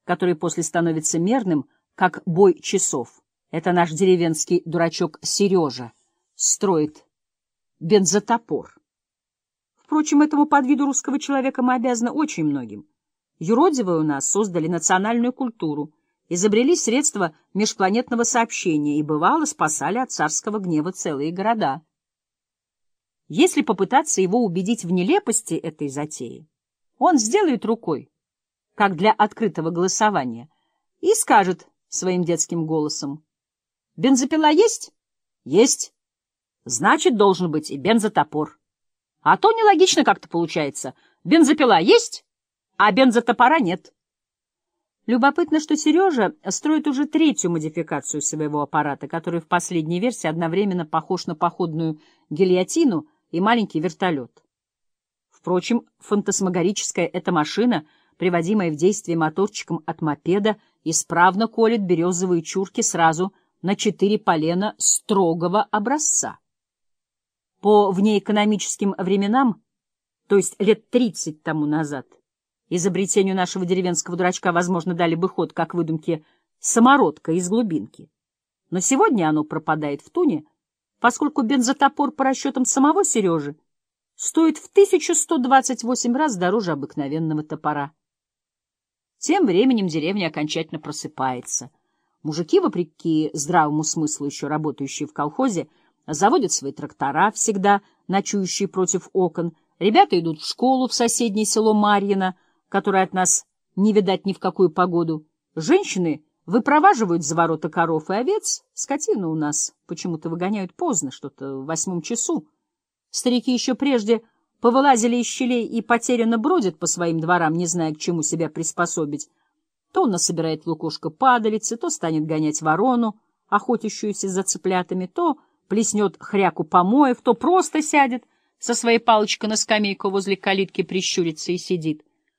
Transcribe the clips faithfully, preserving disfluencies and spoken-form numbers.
который после становится мерным, как бой часов. Это наш деревенский дурачок Сережа строит бензотопор. Впрочем, этому подвиду русского человека мы обязаны очень многим. Юродивые у нас создали национальную культуру, изобрели средства межпланетного сообщения и, бывало, спасали от царского гнева целые города. Если попытаться его убедить в нелепости этой затеи, он сделает рукой, как для открытого голосования, и скажет своим детским голосом: «Бензопила есть? Есть. Значит, должен быть и бензотопор. А то нелогично как-то получается. Бензопила есть, а бензотопора нет». Любопытно, что Сережа строит уже третью модификацию своего аппарата, который в последней версии одновременно похож на походную гильотину и маленький вертолет. Впрочем, фантасмагорическая эта машина, приводимая в действие моторчиком от мопеда, исправно колет березовые чурки сразу на четыре полена строгого образца. По внеэкономическим временам, то есть лет тридцать тому назад, изобретению нашего деревенского дурачка, возможно, дали бы ход, как выдумке самородка из глубинки. Но сегодня оно пропадает в туне, поскольку бензотопор, по расчетам самого Сережи, стоит в тысячу сто двадцать восемь раз дороже обыкновенного топора. Тем временем деревня окончательно просыпается. Мужики, вопреки здравому смыслу, еще работающие в колхозе, заводят свои трактора, всегда ночующие против окон. Ребята идут в школу в соседнее село Марьино, которое от нас не видать ни в какую погоду. Женщины выпроваживают за ворота коров и овец. Скотину у нас почему-то выгоняют поздно, что-то в восьмом часу. Старики еще прежде повылазили из щелей и потерянно бродят по своим дворам, не зная, к чему себя приспособить. То он насобирает в лукошко падалицы, то станет гонять ворону, охотящуюся за цыплятами, то плеснет хряку помоев, то просто сядет со своей палочкой на скамейку возле калитки, прищурится и сидит.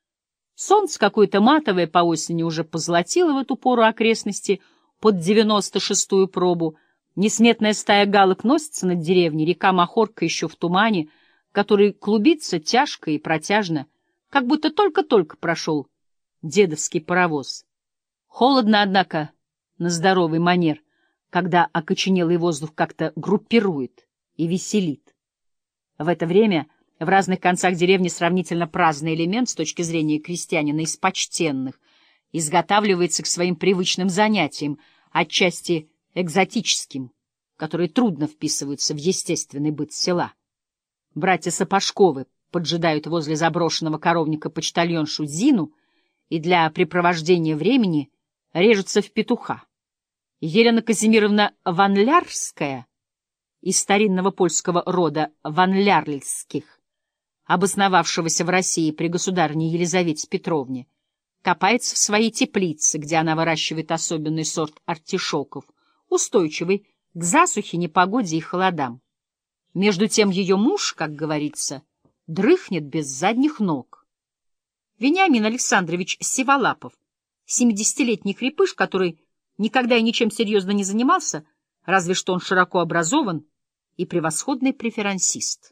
Солнце какое-то матовое по осени уже позолотило в эту пору окрестности под девяносто шестую пробу. Несметная стая галок носится над деревней, река Махорка еще в тумане, который клубится тяжко и протяжно, как будто только-только прошел дедовский паровоз. Холодно, однако, на здоровый манер, когда окоченелый воздух как-то группирует и веселит. В это время в разных концах деревни сравнительно праздный элемент с точки зрения крестьянина из почтенных изготавливается к своим привычным занятиям, отчасти экзотическим, которые трудно вписываются в естественный быт села. Братья Сапожковы поджидают возле заброшенного коровника почтальоншу Зину и для препровождения времени режутся в петуха. Елена Казимировна Ванлярская из старинного польского рода Ванлярльских, обосновавшегося в России при государыне Елизавете Петровне, копается в своей теплице, где она выращивает особенный сорт артишоков, устойчивый к засухе, непогоде и холодам. Между тем ее муж, как говорится, дрыхнет без задних ног. Вениамин Александрович Сиволапов, семидесятилетний крепыш, который никогда и ничем серьезно не занимался, разве что он широко образован и превосходный преферансист.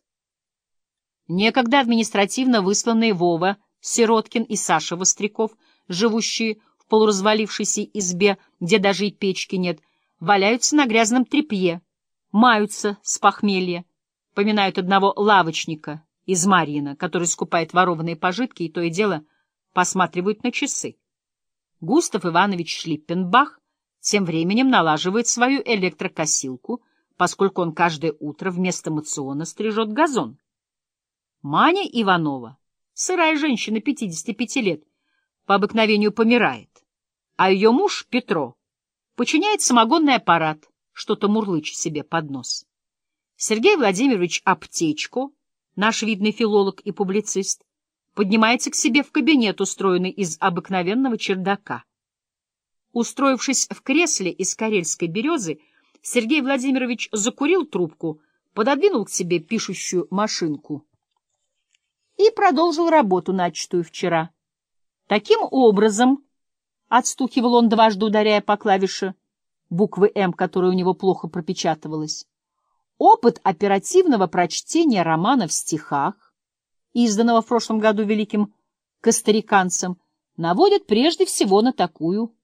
Некогда административно высланные Вова Сироткин и Саша Востряков, живущие в полуразвалившейся избе, где даже и печки нет, валяются на грязном тряпье, маются с похмелья, поминают одного лавочника из Марьино, который скупает ворованные пожитки и то и дело посматривают на часы. Густав Иванович Шлиппенбах тем временем налаживает свою электрокосилку, поскольку он каждое утро вместо мациона стрижет газон. Маня Иванова, сырая женщина пятидесяти пяти лет, по обыкновению помирает, а ее муж Петро починяет самогонный аппарат, что-то мурлыча себе под нос. Сергей Владимирович Аптечко, наш видный филолог и публицист, поднимается к себе в кабинет, устроенный из обыкновенного чердака. Устроившись в кресле из карельской березы, Сергей Владимирович закурил трубку, пододвинул к себе пишущую машинку и продолжил работу, начатую вчера. Таким образом, отстукивал он, дважды ударяя по клавише буквы «М», которая у него плохо пропечатывалась, опыт оперативного прочтения романа в стихах, изданного в прошлом году великим костариканцем, наводит прежде всего на такую